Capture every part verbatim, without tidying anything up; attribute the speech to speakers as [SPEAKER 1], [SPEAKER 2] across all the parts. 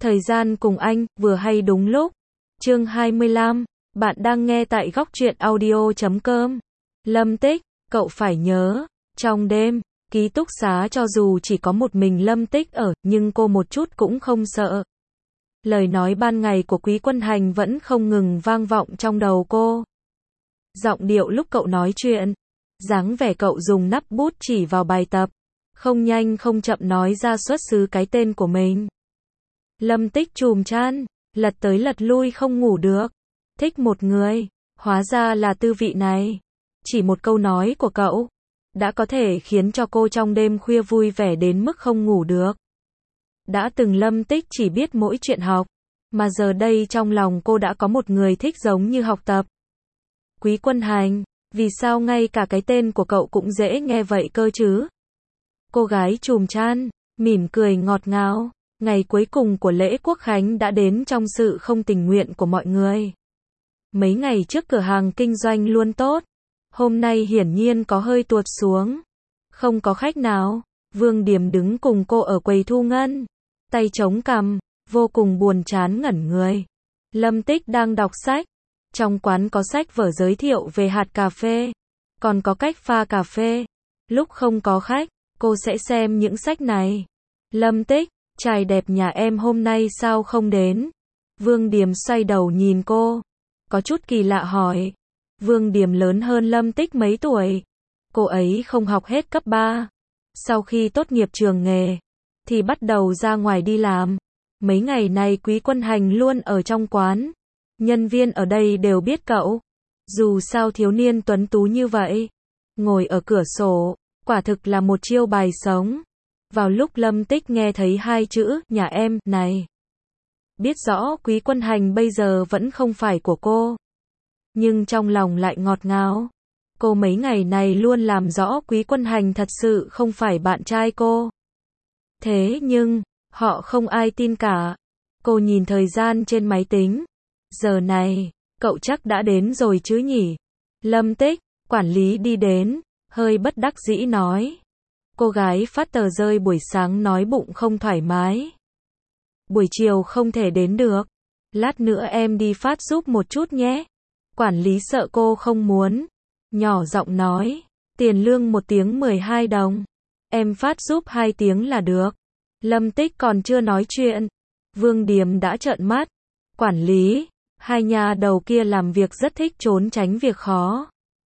[SPEAKER 1] Thời gian cùng anh, vừa hay đúng lúc. Chương hai mươi lăm, bạn đang nghe tại góc truyện audio chấm com. Lâm Tích, cậu phải nhớ, trong đêm, ký túc xá cho dù chỉ có một mình Lâm Tích ở, nhưng cô một chút cũng không sợ. Lời nói ban ngày của Quý Quân Hành vẫn không ngừng vang vọng trong đầu cô. Giọng điệu lúc cậu nói chuyện, dáng vẻ cậu dùng nắp bút chỉ vào bài tập, không nhanh không chậm nói ra xuất xứ cái tên của mình. Lâm Tích chùm chăn, lật tới lật lui không ngủ được. Thích một người, hóa ra là tư vị này. Chỉ một câu nói của cậu, đã có thể khiến cho cô trong đêm khuya vui vẻ đến mức không ngủ được. Đã từng Lâm Tích chỉ biết mỗi chuyện học, mà giờ đây trong lòng cô đã có một người thích giống như học tập. Quý Quân Hành, vì sao ngay cả cái tên của cậu cũng dễ nghe vậy cơ chứ? Cô gái chùm chăn, mỉm cười ngọt ngào. Ngày cuối cùng của lễ Quốc Khánh đã đến trong sự không tình nguyện của mọi người. Mấy ngày trước cửa hàng kinh doanh luôn tốt, hôm nay hiển nhiên có hơi tuột xuống. Không có khách nào, Vương Điềm đứng cùng cô ở quầy thu ngân, tay chống cằm, vô cùng buồn chán ngẩn người. Lâm Tích đang đọc sách, trong quán có sách vở giới thiệu về hạt cà phê, còn có cách pha cà phê. Lúc không có khách, cô sẽ xem những sách này. Lâm Tích, trai đẹp nhà em hôm nay sao không đến? Vương Điềm xoay đầu nhìn cô, có chút kỳ lạ hỏi. Vương Điềm lớn hơn Lâm Tích mấy tuổi. Cô ấy không học hết cấp ba. Sau khi tốt nghiệp trường nghề, thì bắt đầu ra ngoài đi làm. Mấy ngày này Quý Quân Hành luôn ở trong quán. Nhân viên ở đây đều biết cậu. Dù sao thiếu niên tuấn tú như vậy, ngồi ở cửa sổ, quả thực là một chiêu bài sống. Vào lúc Lâm Tích nghe thấy hai chữ, nhà em, này. Biết rõ Quý Quân Hành bây giờ vẫn không phải của cô. Nhưng trong lòng lại ngọt ngào. Cô mấy ngày này luôn làm rõ Quý Quân Hành thật sự không phải bạn trai cô. Thế nhưng, họ không ai tin cả. Cô nhìn thời gian trên máy tính. Giờ này, cậu chắc đã đến rồi chứ nhỉ? Lâm Tích, quản lý đi đến, hơi bất đắc dĩ nói. Cô gái phát tờ rơi buổi sáng nói bụng không thoải mái. Buổi chiều không thể đến được. Lát nữa em đi phát giúp một chút nhé. Quản lý sợ cô không muốn. Nhỏ giọng nói. Tiền lương một tiếng mười hai đồng. Em phát giúp hai tiếng là được. Lâm Tích còn chưa nói chuyện. Vương Điềm đã trợn mắt. Quản lý, hai nhà đầu kia làm việc rất thích trốn tránh việc khó.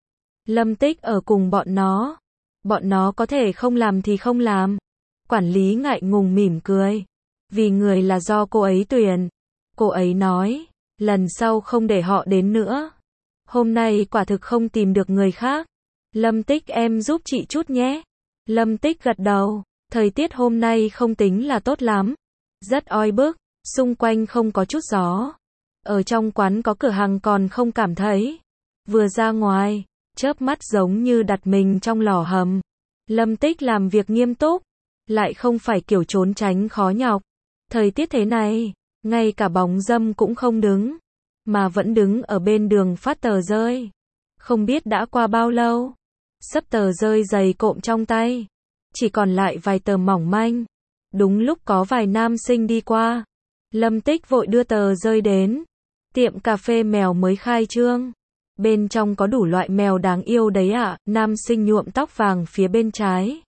[SPEAKER 1] Lâm Tích ở cùng bọn nó. Bọn nó có thể không làm thì không làm. Quản lý ngại ngùng mỉm cười. Vì người là do cô ấy tuyển. Cô ấy nói, lần sau không để họ đến nữa. Hôm nay quả thực không tìm được người khác. Lâm Tích em giúp chị chút nhé. Lâm Tích gật đầu. Thời tiết hôm nay không tính là tốt lắm. Rất oi bức, xung quanh không có chút gió. Ở trong quán có cửa hàng còn không cảm thấy. Vừa ra ngoài, chớp mắt giống như đặt mình trong lò hầm. Lâm Tích làm việc nghiêm túc, lại không phải kiểu trốn tránh khó nhọc. Thời tiết thế này, ngay cả bóng râm cũng không đứng, mà vẫn đứng ở bên đường phát tờ rơi. Không biết đã qua bao lâu, xấp tờ rơi dày cộm trong tay, chỉ còn lại vài tờ mỏng manh. Đúng lúc có vài nam sinh đi qua, Lâm Tích vội đưa tờ rơi đến. Tiệm cà phê mèo mới khai trương. Bên trong có đủ loại mèo đáng yêu đấy ạ. À, nam sinh nhuộm tóc vàng phía bên trái.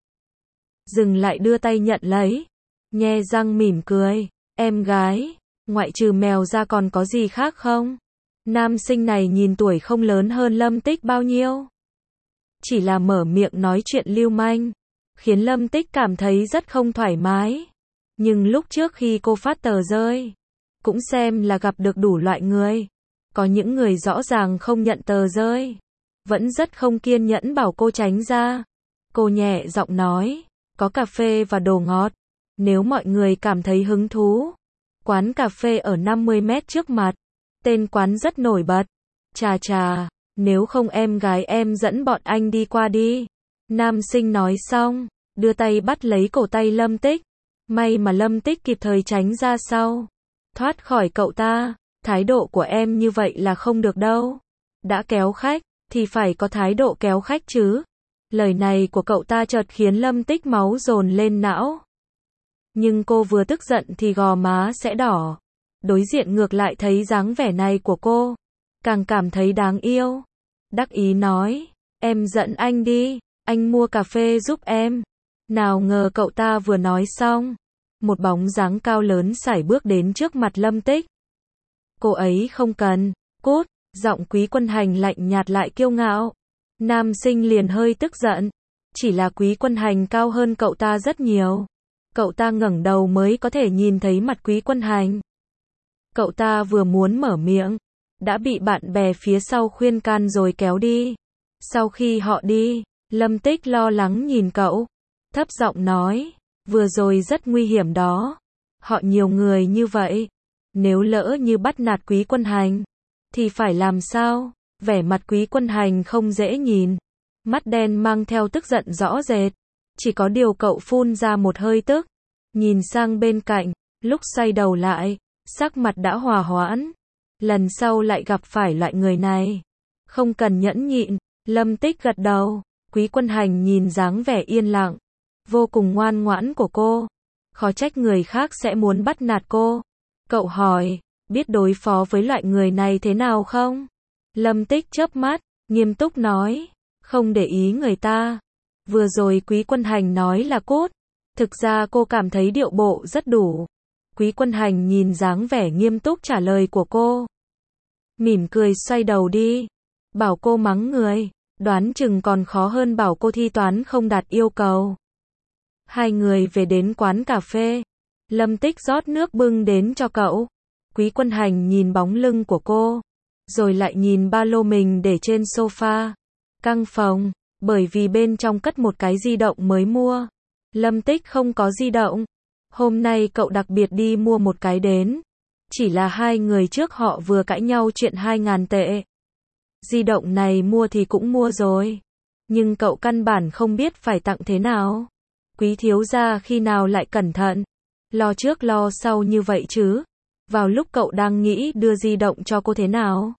[SPEAKER 1] Dừng lại đưa tay nhận lấy. Nhe răng mỉm cười. Em gái, ngoại trừ mèo ra còn có gì khác không? Nam sinh này nhìn tuổi không lớn hơn Lâm Tích bao nhiêu. Chỉ là mở miệng nói chuyện lưu manh, khiến Lâm Tích cảm thấy rất không thoải mái. Nhưng lúc trước khi cô phát tờ rơi, cũng xem là gặp được đủ loại người. Có những người rõ ràng không nhận tờ rơi, vẫn rất không kiên nhẫn bảo cô tránh ra. Cô nhẹ giọng nói, có cà phê và đồ ngọt, nếu mọi người cảm thấy hứng thú. Quán cà phê ở năm mươi mét trước mặt, tên quán rất nổi bật. Chà chà, nếu không em gái em dẫn bọn anh đi qua đi. Nam sinh nói xong, đưa tay bắt lấy cổ tay Lâm Tích. May mà Lâm Tích kịp thời tránh ra sau, thoát khỏi cậu ta. Thái độ của em như vậy là không được đâu. Đã kéo khách, thì phải có thái độ kéo khách chứ. Lời này của cậu ta chợt khiến Lâm Tích máu dồn lên não. Nhưng cô vừa tức giận thì gò má sẽ đỏ. Đối diện ngược lại thấy dáng vẻ này của cô, càng cảm thấy đáng yêu. Đắc ý nói, em dẫn anh đi, anh mua cà phê giúp em. Nào ngờ cậu ta vừa nói xong, một bóng dáng cao lớn sải bước đến trước mặt Lâm Tích. Cô ấy không cần, cút, giọng Quý Quân Hành lạnh nhạt lại kiêu ngạo. Nam sinh liền hơi tức giận, chỉ là Quý Quân Hành cao hơn cậu ta rất nhiều. Cậu ta ngẩng đầu mới có thể nhìn thấy mặt Quý Quân Hành. Cậu ta vừa muốn mở miệng, đã bị bạn bè phía sau khuyên can rồi kéo đi. Sau khi họ đi, Lâm Tích lo lắng nhìn cậu, thấp giọng nói, vừa rồi rất nguy hiểm đó. Họ nhiều người như vậy, nếu lỡ như bắt nạt Quý Quân Hành, thì phải làm sao? Vẻ mặt Quý Quân Hành không dễ nhìn, mắt đen mang theo tức giận rõ rệt. Chỉ có điều cậu phun ra một hơi tức, nhìn sang bên cạnh, lúc xoay đầu lại, sắc mặt đã hòa hoãn. Lần sau lại gặp phải loại người này, không cần nhẫn nhịn. Lâm Tích gật đầu. Quý Quân Hành nhìn dáng vẻ yên lặng, vô cùng ngoan ngoãn của cô, khó trách người khác sẽ muốn bắt nạt cô. Cậu hỏi, biết đối phó với loại người này thế nào không? Lâm Tích chớp mắt, nghiêm túc nói, không để ý người ta. Vừa rồi Quý Quân Hành nói là cốt, thực ra cô cảm thấy điệu bộ rất đủ. Quý Quân Hành nhìn dáng vẻ nghiêm túc trả lời của cô, mỉm cười xoay đầu đi, bảo cô mắng người, đoán chừng còn khó hơn bảo cô thi toán không đạt yêu cầu. Hai người về đến quán cà phê, Lâm Tích rót nước bưng đến cho cậu. Quý Quân Hành nhìn bóng lưng của cô, rồi lại nhìn ba lô mình để trên sofa. Căng phòng, bởi vì bên trong cất một cái di động mới mua. Lâm Tích không có di động. Hôm nay cậu đặc biệt đi mua một cái đến. Chỉ là hai người trước họ vừa cãi nhau chuyện hai ngàn tệ. Di động này mua thì cũng mua rồi, nhưng cậu căn bản không biết phải tặng thế nào. Quý thiếu gia khi nào lại cẩn thận, lo trước lo sau như vậy chứ. Vào lúc cậu đang nghĩ đưa di động cho cô thế nào,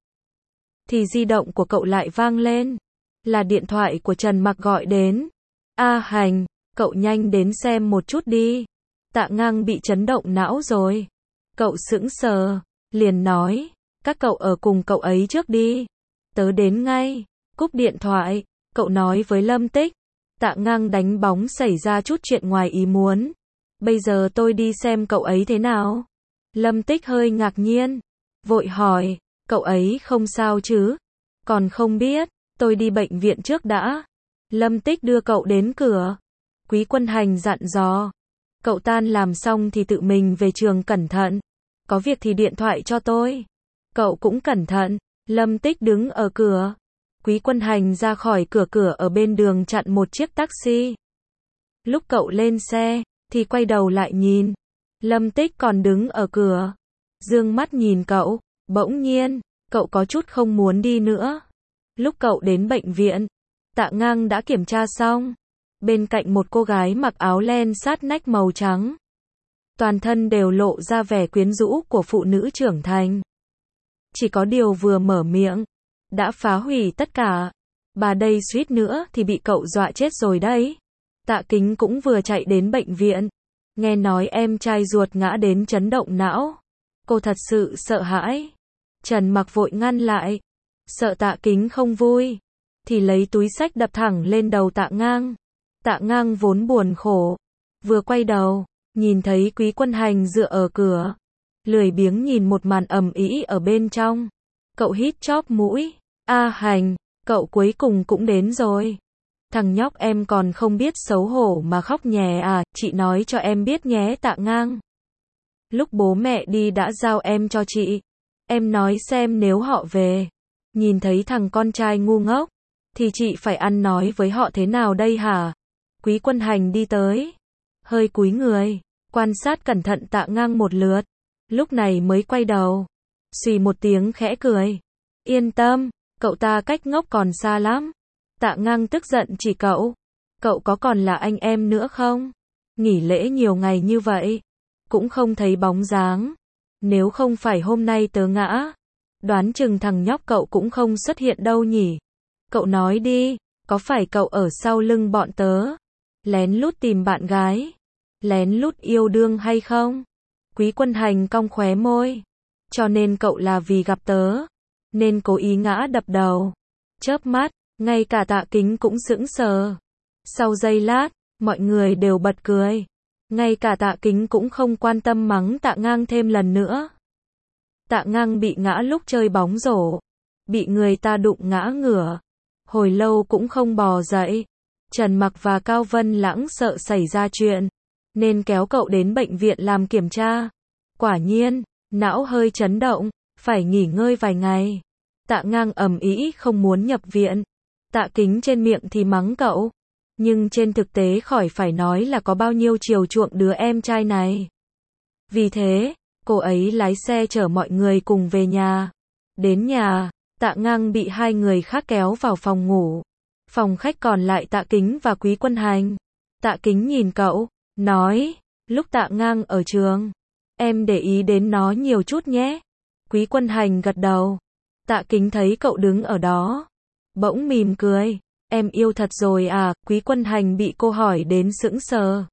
[SPEAKER 1] thì di động của cậu lại vang lên. Là điện thoại của Trần Mặc gọi đến. A Hành, cậu nhanh đến xem một chút đi. Tạ Ngang bị chấn động não rồi. Cậu sững sờ, liền nói, các cậu ở cùng cậu ấy trước đi. Tớ đến ngay. Cúp điện thoại, cậu nói với Lâm Tích, Tạ Ngang đánh bóng xảy ra chút chuyện ngoài ý muốn. Bây giờ tôi đi xem cậu ấy thế nào. Lâm Tích hơi ngạc nhiên, vội hỏi, cậu ấy không sao chứ? Còn không biết, tôi đi bệnh viện trước đã. Lâm Tích đưa cậu đến cửa. Quý Quân Hành dặn dò, cậu tan làm xong thì tự mình về trường cẩn thận. Có việc thì điện thoại cho tôi. Cậu cũng cẩn thận. Lâm Tích đứng ở cửa. Quý Quân Hành ra khỏi cửa cửa ở bên đường chặn một chiếc taxi. Lúc cậu lên xe, thì quay đầu lại nhìn. Lâm Tích còn đứng ở cửa. Dương mắt nhìn cậu. Bỗng nhiên, cậu có chút không muốn đi nữa. Lúc cậu đến bệnh viện, Tạ Ngang đã kiểm tra xong. Bên cạnh một cô gái mặc áo len sát nách màu trắng. Toàn thân đều lộ ra vẻ quyến rũ của phụ nữ trưởng thành. Chỉ có điều vừa mở miệng, đã phá hủy tất cả. Bà đây suýt nữa thì bị cậu dọa chết rồi đấy. Tạ Kính cũng vừa chạy đến bệnh viện. Nghe nói em trai ruột ngã đến chấn động não. Cô thật sự sợ hãi. Trần Mặc vội ngăn lại. Sợ Tạ Kính không vui, thì lấy túi xách đập thẳng lên đầu Tạ Ngang. Tạ Ngang vốn buồn khổ, vừa quay đầu, nhìn thấy Quý Quân Hành dựa ở cửa. Lười biếng nhìn một màn ầm ĩ ở bên trong. Cậu hít chóp mũi. A Hành, cậu cuối cùng cũng đến rồi. Thằng nhóc em còn không biết xấu hổ mà khóc nhè à, chị nói cho em biết nhé Tạ Ngang. Lúc bố mẹ đi đã giao em cho chị. Em nói xem nếu họ về, nhìn thấy thằng con trai ngu ngốc, thì chị phải ăn nói với họ thế nào đây hả? Quý Quân Hành đi tới, hơi cúi người, quan sát cẩn thận Tạ Ngang một lượt. Lúc này mới quay đầu, xì một tiếng khẽ cười. Yên tâm, cậu ta cách ngốc còn xa lắm. Tạ Ngang tức giận chỉ cậu. Cậu có còn là anh em nữa không? Nghỉ lễ nhiều ngày như vậy, cũng không thấy bóng dáng. Nếu không phải hôm nay tớ ngã, đoán chừng thằng nhóc cậu cũng không xuất hiện đâu nhỉ. Cậu nói đi, có phải cậu ở sau lưng bọn tớ, lén lút tìm bạn gái? Lén lút yêu đương hay không? Quý Quân Hành cong khóe môi. Cho nên cậu là vì gặp tớ, nên cố ý ngã đập đầu. Chớp mắt, ngay cả Tạ Kính cũng sững sờ. Sau giây lát, mọi người đều bật cười. Ngay cả Tạ Kính cũng không quan tâm mắng Tạ Ngang thêm lần nữa. Tạ Ngang bị ngã lúc chơi bóng rổ, bị người ta đụng ngã ngửa, hồi lâu cũng không bò dậy. Trần Mặc và Cao Vân Lãng sợ xảy ra chuyện, nên kéo cậu đến bệnh viện làm kiểm tra. Quả nhiên, não hơi chấn động, phải nghỉ ngơi vài ngày. Tạ Ngang ầm ĩ không muốn nhập viện. Tạ Kính trên miệng thì mắng cậu, nhưng trên thực tế khỏi phải nói là có bao nhiêu chiều chuộng đứa em trai này. Vì thế, cô ấy lái xe chở mọi người cùng về nhà. Đến nhà, Tạ Ngang bị hai người khác kéo vào phòng ngủ. Phòng khách còn lại Tạ Kính và Quý Quân Hành. Tạ Kính nhìn cậu, nói, lúc Tạ Ngang ở trường, em để ý đến nó nhiều chút nhé. Quý Quân Hành gật đầu. Tạ Kính thấy cậu đứng ở đó, bỗng mỉm cười. Em yêu thật rồi à? Quý Quân Hành bị cô hỏi đến sững sờ.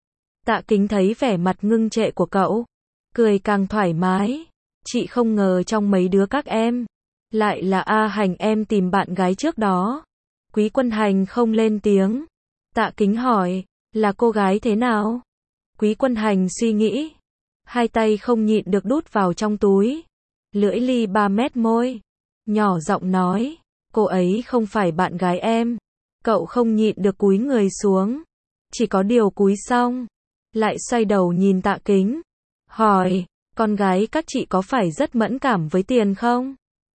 [SPEAKER 1] Tạ Kính thấy vẻ mặt ngưng trệ của cậu, cười càng thoải mái. Chị không ngờ trong mấy đứa các em, lại là A Hành em tìm bạn gái trước đó. Quý Quân Hành không lên tiếng. Tạ Kính hỏi, là cô gái thế nào? Quý Quân Hành suy nghĩ, hai tay không nhịn được đút vào trong túi, lưỡi ly ba mét môi, nhỏ giọng nói, cô ấy không phải bạn gái em. Cậu không nhịn được cúi người xuống, chỉ có điều cúi xong, lại xoay đầu nhìn Tạ Kính, hỏi, con gái các chị có phải rất mẫn cảm với tiền không?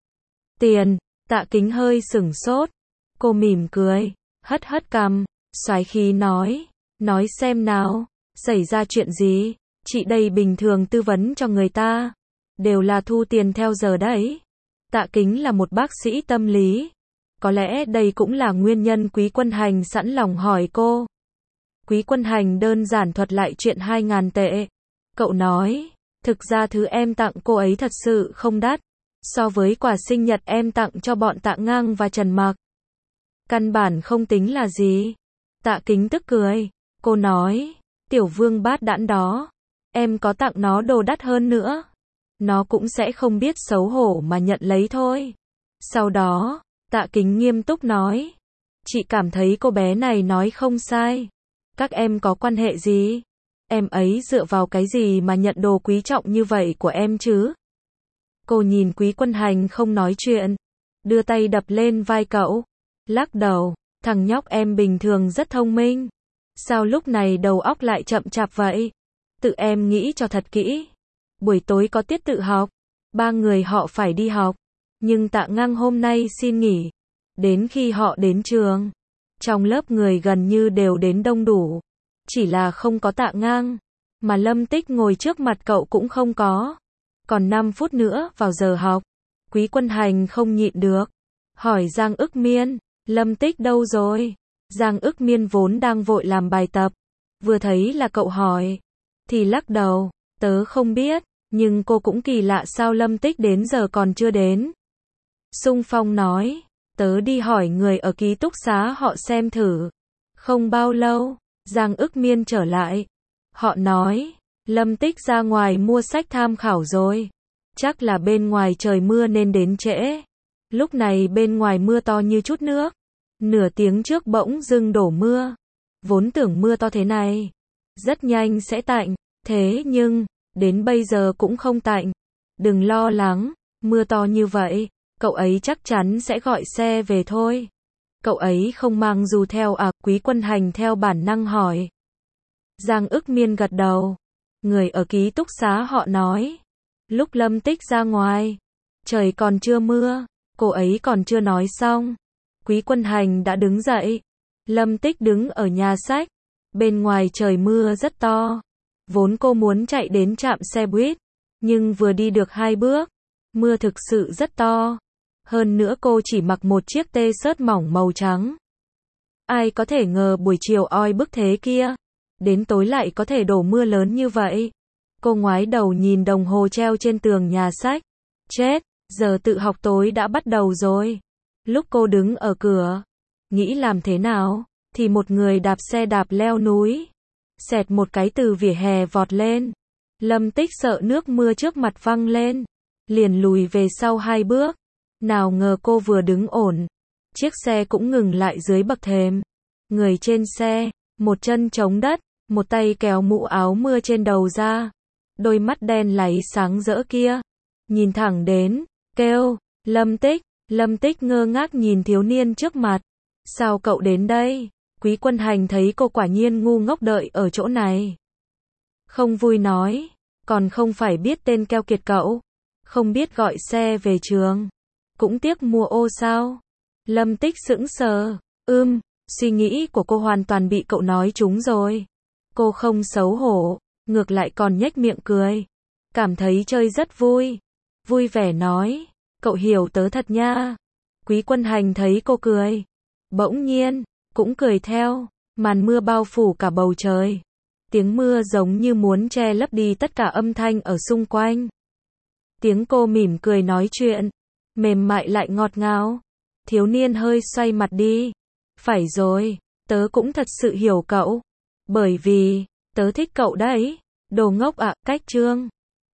[SPEAKER 1] Tiền? Tạ Kính hơi sửng sốt. Cô mỉm cười, hất hất cằm, soái khí nói, nói xem nào, xảy ra chuyện gì? Chị đây bình thường tư vấn cho người ta, đều là thu tiền theo giờ đấy. Tạ Kính là một bác sĩ tâm lý, có lẽ đây cũng là nguyên nhân Quý Quân Hành sẵn lòng hỏi cô. Quý Quân Hành đơn giản thuật lại chuyện hai ngàn tệ. Cậu nói, thực ra thứ em tặng cô ấy thật sự không đắt, so với quà sinh nhật em tặng cho bọn Tạ Ngang và Trần Mặc, căn bản không tính là gì. Tạ Kính tức cười, cô nói, tiểu vương bát đãn đó, em có tặng nó đồ đắt hơn nữa, nó cũng sẽ không biết xấu hổ mà nhận lấy thôi. Sau đó, Tạ Kính nghiêm túc nói, chị cảm thấy cô bé này nói không sai. Các em có quan hệ gì? Em ấy dựa vào cái gì mà nhận đồ quý trọng như vậy của em chứ? Cô nhìn Quý Quân Hành không nói chuyện, đưa tay đập lên vai cậu, lắc đầu, thằng nhóc em bình thường rất thông minh, sao lúc này đầu óc lại chậm chạp vậy? Tự em nghĩ cho thật kỹ. Buổi tối có tiết tự học, ba người họ phải đi học, nhưng Tạ Ngang hôm nay xin nghỉ. Đến khi họ đến trường, trong lớp người gần như đều đến đông đủ, chỉ là không có Tạ Ngang, mà Lâm Tích ngồi trước mặt cậu cũng không có. Còn năm phút nữa vào giờ học, Quý Quân Hành không nhịn được, hỏi Giang Ức Miên, Lâm Tích đâu rồi? Giang Ức Miên vốn đang vội làm bài tập, vừa thấy là cậu hỏi, thì lắc đầu, tớ không biết, nhưng cô cũng kỳ lạ sao Lâm Tích đến giờ còn chưa đến. Sung Phong nói, tớ đi hỏi người ở ký túc xá họ xem thử. Không bao lâu, Giang Ức Miên trở lại. Họ nói, Lâm Tích ra ngoài mua sách tham khảo rồi. Chắc là bên ngoài trời mưa nên đến trễ. Lúc này bên ngoài mưa to như chút nước. Nửa tiếng trước bỗng dưng đổ mưa. Vốn tưởng mưa to thế này rất nhanh sẽ tạnh, thế nhưng đến bây giờ cũng không tạnh. Đừng lo lắng, mưa to như vậy, cậu ấy chắc chắn sẽ gọi xe về thôi. Cậu ấy không mang dù theo à? Quý Quân Hành theo bản năng hỏi. Giang Ức Miên gật đầu. Người ở ký túc xá họ nói, lúc Lâm Tích ra ngoài, trời còn chưa mưa, cô ấy còn chưa nói xong, Quý Quân Hành đã đứng dậy. Lâm Tích đứng ở nhà sách, bên ngoài trời mưa rất to. Vốn cô muốn chạy đến trạm xe buýt, nhưng vừa đi được hai bước, mưa thực sự rất to. Hơn nữa cô chỉ mặc một chiếc tee-shirt mỏng màu trắng. Ai có thể ngờ buổi chiều oi bức thế kia, đến tối lại có thể đổ mưa lớn như vậy. Cô ngoái đầu nhìn đồng hồ treo trên tường nhà sách. Chết, giờ tự học tối đã bắt đầu rồi. Lúc cô đứng ở cửa, nghĩ làm thế nào, thì một người đạp xe đạp leo núi. xẹt một cái từ vỉa hè vọt lên. Lâm Tích sợ nước mưa trước mặt văng lên, liền lùi về sau hai bước. Nào ngờ cô vừa đứng ổn, chiếc xe cũng ngừng lại dưới bậc thềm. Người trên xe, một chân chống đất, một tay kéo mũ áo mưa trên đầu ra. Đôi mắt đen láy sáng rỡ kia, nhìn thẳng đến, kêu, Lâm Tích. Lâm Tích ngơ ngác nhìn thiếu niên trước mặt. Sao cậu đến đây? Quý Quân Hành thấy cô quả nhiên ngu ngốc đợi ở chỗ này. Không vui nói, còn không phải biết tên keo kiệt cậu, không biết gọi xe về trường, cũng tiếc mua ô sao? Lâm Tích sững sờ, ưm, suy nghĩ của cô hoàn toàn bị cậu nói trúng rồi. Cô không xấu hổ, ngược lại còn nhếch miệng cười, cảm thấy chơi rất vui, vui vẻ nói, cậu hiểu tớ thật nha. Quý Quân Hành thấy cô cười, bỗng nhiên, cũng cười theo, màn mưa bao phủ cả bầu trời. Tiếng mưa giống như muốn che lấp đi tất cả âm thanh ở xung quanh. Tiếng cô mỉm cười nói chuyện, mềm mại lại ngọt ngào. Thiếu niên hơi xoay mặt đi. Phải rồi, tớ cũng thật sự hiểu cậu. Bởi vì, tớ thích cậu đấy. Đồ ngốc ạ, cách chương.